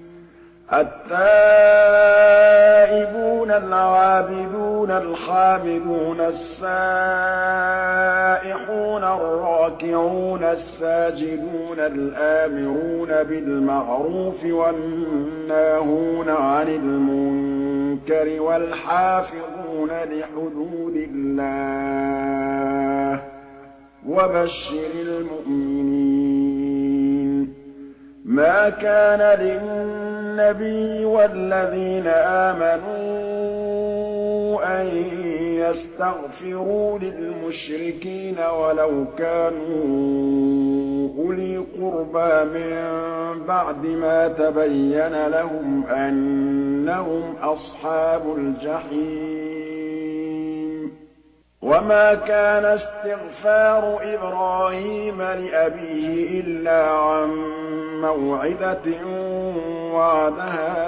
S2: التَّائِبُونَ الْعَابِدُونَ الْحَامِدُونَ السَّائِحُونَ الرَّاكِعُونَ السَّاجِدُونَ الْآمِرُونَ بِالْمَعْرُوفِ وَالنَّاهُونَ عَنِ الْمُنكَرِ وَالْحَافِظُونَ لِحُدُودِ اللَّهِ ۗ وَبَشِّرِ الْمُؤْمِنِينَ مَا كَانَ لِلنَّبِيِّ وَالَّذِينَ آمَنُوا أَن يَسْتَغْفِرُوا لِلْمُشْرِكِينَ وَلَوْ كَانُوا أُولِي قُرْبَىٰ مِن بَعْدِ مَا تَبَيَّنَ لَهُمْ أَنَّهُمْ أَصْحَابُ الْجَحِيمِ وَمَا كَانَ استغفار إبراهيم لأبيه إلا عن موعدة وعدها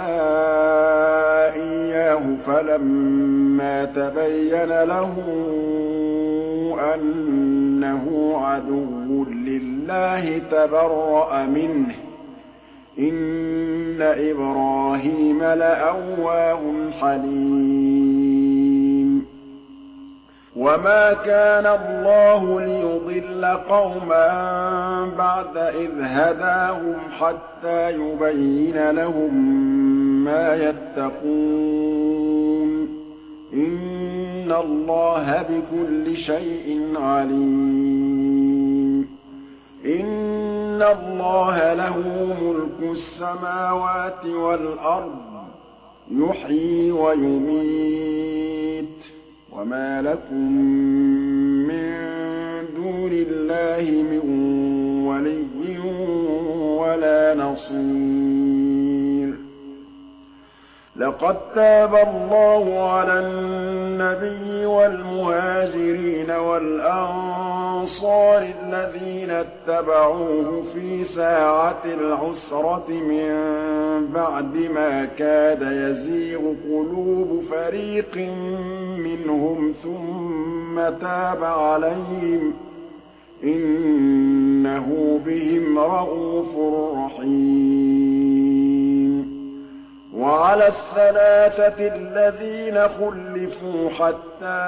S2: إياه فلما تبين له أنه عدو لله تبرأ منه إن إبراهيم لأواه حليم وَمَا كَانَ اللَّهُ لِيُضِلَّ قَوْمًا بَعْدَ إِذْ هَدَاهُمْ حَتَّىٰ يُبَيِّنَ لَهُم مَّا يَتَّقُونَ ۚ إِنَّ اللَّهَ بِكُلِّ شَيْءٍ عَلِيمٌ إِنَّ اللَّهَ لَهُ مُلْكُ السَّمَاوَاتِ وَالْأَرْضِ يُحْيِي وَيُمِيتُ وَمَا لَكُم مِّن دُونِ اللَّهِ مِن وَلِيٍّ وَلَا نَصِيرٍ لَقَد تَّابَ اللَّهُ عَلَى النَّبِيِّ وَالْمُهَاجِرِينَ وَالْأَنصَارِ الَّذِينَ اتَّبَعُوهُ فِي سَاعَةِ الْعُسْرَةِ مِن بَعْدِ مَا كَادَ يَزِيغُ قُلُوبُ فَرِيقٍ مِّنْهُمْ ثُمَّ تَابَ عَلَيْهِمْ ۚ إِنَّهُ بِهِمْ رَءُوفٌ رَّحِيمٌ وَعَلَى الثَّلَاثَةِ الَّذِينَ خُلِّفُوا حَتَّىٰ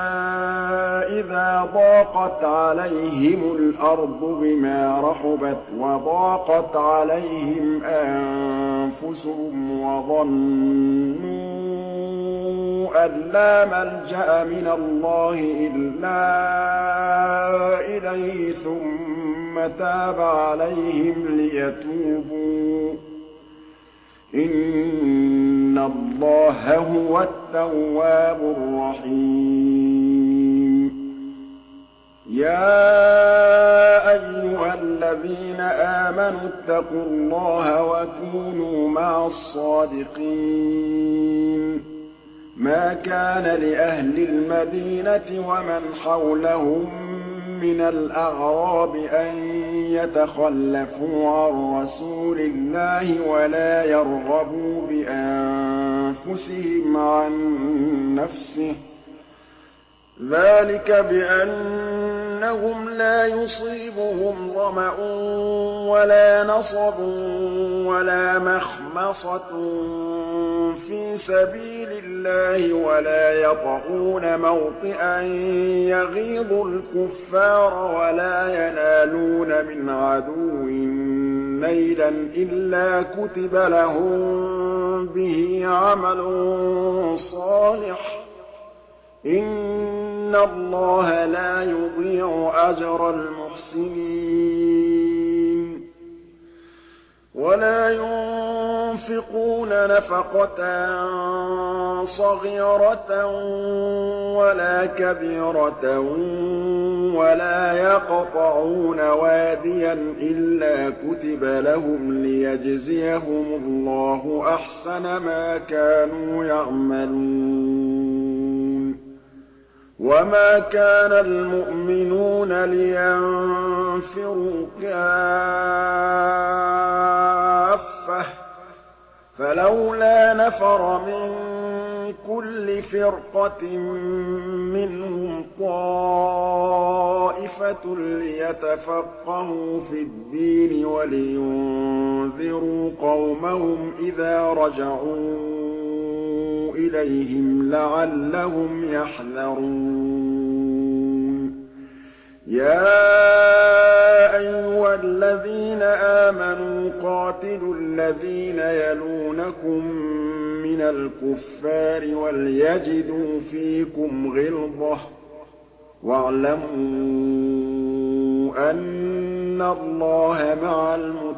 S2: إِذَا ضَاقَتْ عَلَيْهِمُ الْأَرْضُ بِمَا رَحُبَتْ وَضَاقَتْ عَلَيْهِمْ أَنفُسُهُمْ وَظَنُّوا أَن لَّا مَلْجَأَ مِنَ اللَّهِ إِلَّا إِلَيْهِ ثُمَّ تَابَ عَلَيْهِمْ لِيَتُوبُوا ۚ إِنَّ اللَّهَ هُوَ التَّوَّابُ الرَّحِيمُ يَا أَيُّهَا الَّذِينَ آمَنُوا اتَّقُوا اللَّهَ وَكُونُوا مَعَ الصَّادِقِينَ مَا كَانَ لِأَهْلِ الْمَدِينَةِ وَمَنْ حَوْلَهُم مِّنَ الْأَعْرَابِ أَن يَتَخَلَّفُوا عَن رَّسُولِ اللَّهِ وَلَا يَرْغَبُوا بِأَنفُسِهِمْ عَن نَّفْسِهِ ۚ ذَٰلِكَ بِأَنَّهُمْ لَا يُصِيبُهُمْ ظَمَأٌ وَلَا نَصَبٌ وَلَا مَخْمَصَةٌ فِي سَبِيلِ اللَّهِ وَلَا يَطَئُونَ مَوْطِئًا يَغِيظُ الْكُفَّارَ وَلَا يَنَالُونَ مِنْ عَدُوٍّ نَيْلًا إِلَّا كُتِبَ لَهُم بِهِ عَمَلٌ صَالِحٌ ۚ إِنَّ اللَّهَ لَا يُضِيعُ أَجْرَ الْمُحْسِنِينَ وَلَا يُنفِقُونَ نَفَقَةً صَغِيرَةً وَلَا كَبِيرَةً وَلَا يَقْطَعُونَ وَادِيًا إِلَّا كُتِبَ لَهُمْ لِيَجْزِيَهُمُ اللَّهُ أَحْسَنَ مَا كَانُوا يَعْمَلُونَ وَمَا كَانَ الْمُؤْمِنُونَ لِيَنفِرُوا كَافَّةً ۚ فَلَوْلَا نَفَرَ مِن كُلِّ فِرْقَةٍ مِّنْهُمْ طَائِفَةٌ لِّيَتَفَقَّهُوا فِي الدِّينِ وَلِيُنذِرُوا قَوْمَهُمْ إِذَا رَجَعُوا إِلَيْهِمْ لَعَلَّهُمْ يَحْذَرُونَ يَا أَيُّهَا الَّذِينَ آمَنُوا قَاتِلُوا الَّذِينَ يَلُونَكُم مِّنَ الْكُفَّارِ وَلْيَجِدُوا فِيكُمْ غِلْظَةً ۚ وَاعْلَمُوا أَنَّ اللَّهَ مَعَ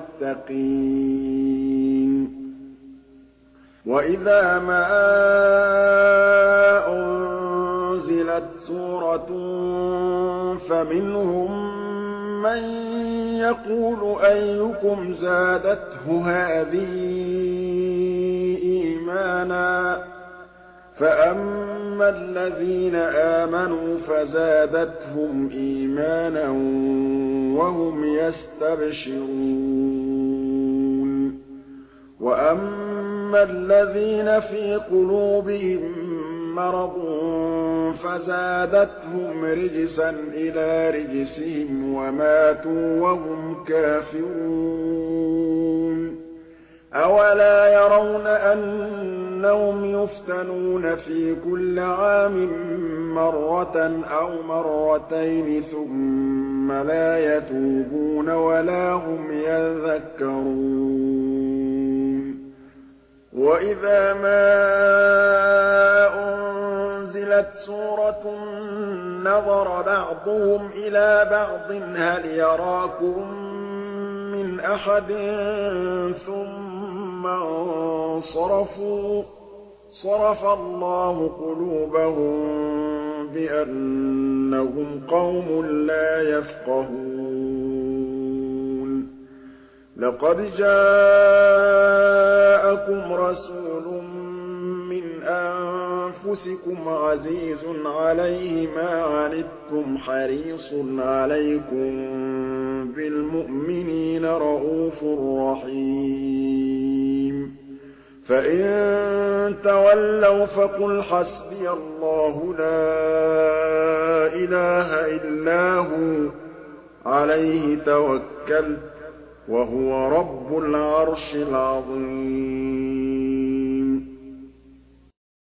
S2: الْمُتَّقِينَ وَإِذَا مَا أُنزِلَتْ سُورَةٌ فَمِنْهُم مَّن يَقُولُ أَيُّكُمْ زَادَتْهُ هَٰذِهِ إِيمَانًا ۚ فَأَمَّا الَّذِينَ آمَنُوا فَزَادَتْهُمْ إِيمَانًا وَهُمْ يَسْتَبْشِرُونَ وَأَمَّا الَّذِينَ فِي قُلُوبِهِم مَّرَضٌ فَزَادَتْهُمْ رِجْسًا إِلَىٰ رِجْسِهِمْ وَمَاتُوا وَهُمْ كَافِرُونَ أَوَلَا يَرَوْنَ أَنَّهُمْ يُفْتَنُونَ فِي كُلِّ عَامٍ مَّرَّةً أَوْ مَرَّتَيْنِ ثُمَّ لَا يَتُوبُونَ وَلَا هُمْ يَذَّكَّرُونَ وَإِذَا مَا أُنزِلَتْ سُورَةٌ نَّظَرَ بَعْضُهُمْ إِلَىٰ بَعْضٍ هَلْ يَرَاكُم مِّنْ أَحَدٍ ثُمَّ انصَرَفُوا ۚ صَرَفَ اللَّهُ قُلُوبَهُم بِأَنَّهُمْ قَوْمٌ لَّا يَفْقَهُونَ لَقَدْ جَاءَكُمْ رَسُولٌ مِّنْ أَنفُسِكُمْ عَزِيزٌ عَلَيْهِ مَا عَنِتُّمْ حَرِيصٌ عَلَيْكُم بِالْمُؤْمِنِينَ رَءُوفٌ رَّحِيمٌ فَإِن تَوَلَّوْا فَقُلْ حَسْبِيَ اللَّهُ لَا إِلَٰهَ إِلَّا هُوَ عَلَيْهِ تَوَكَّلْتُ وَهُوَ رَبُّ الْعَرْشِ الْعَظِيمِ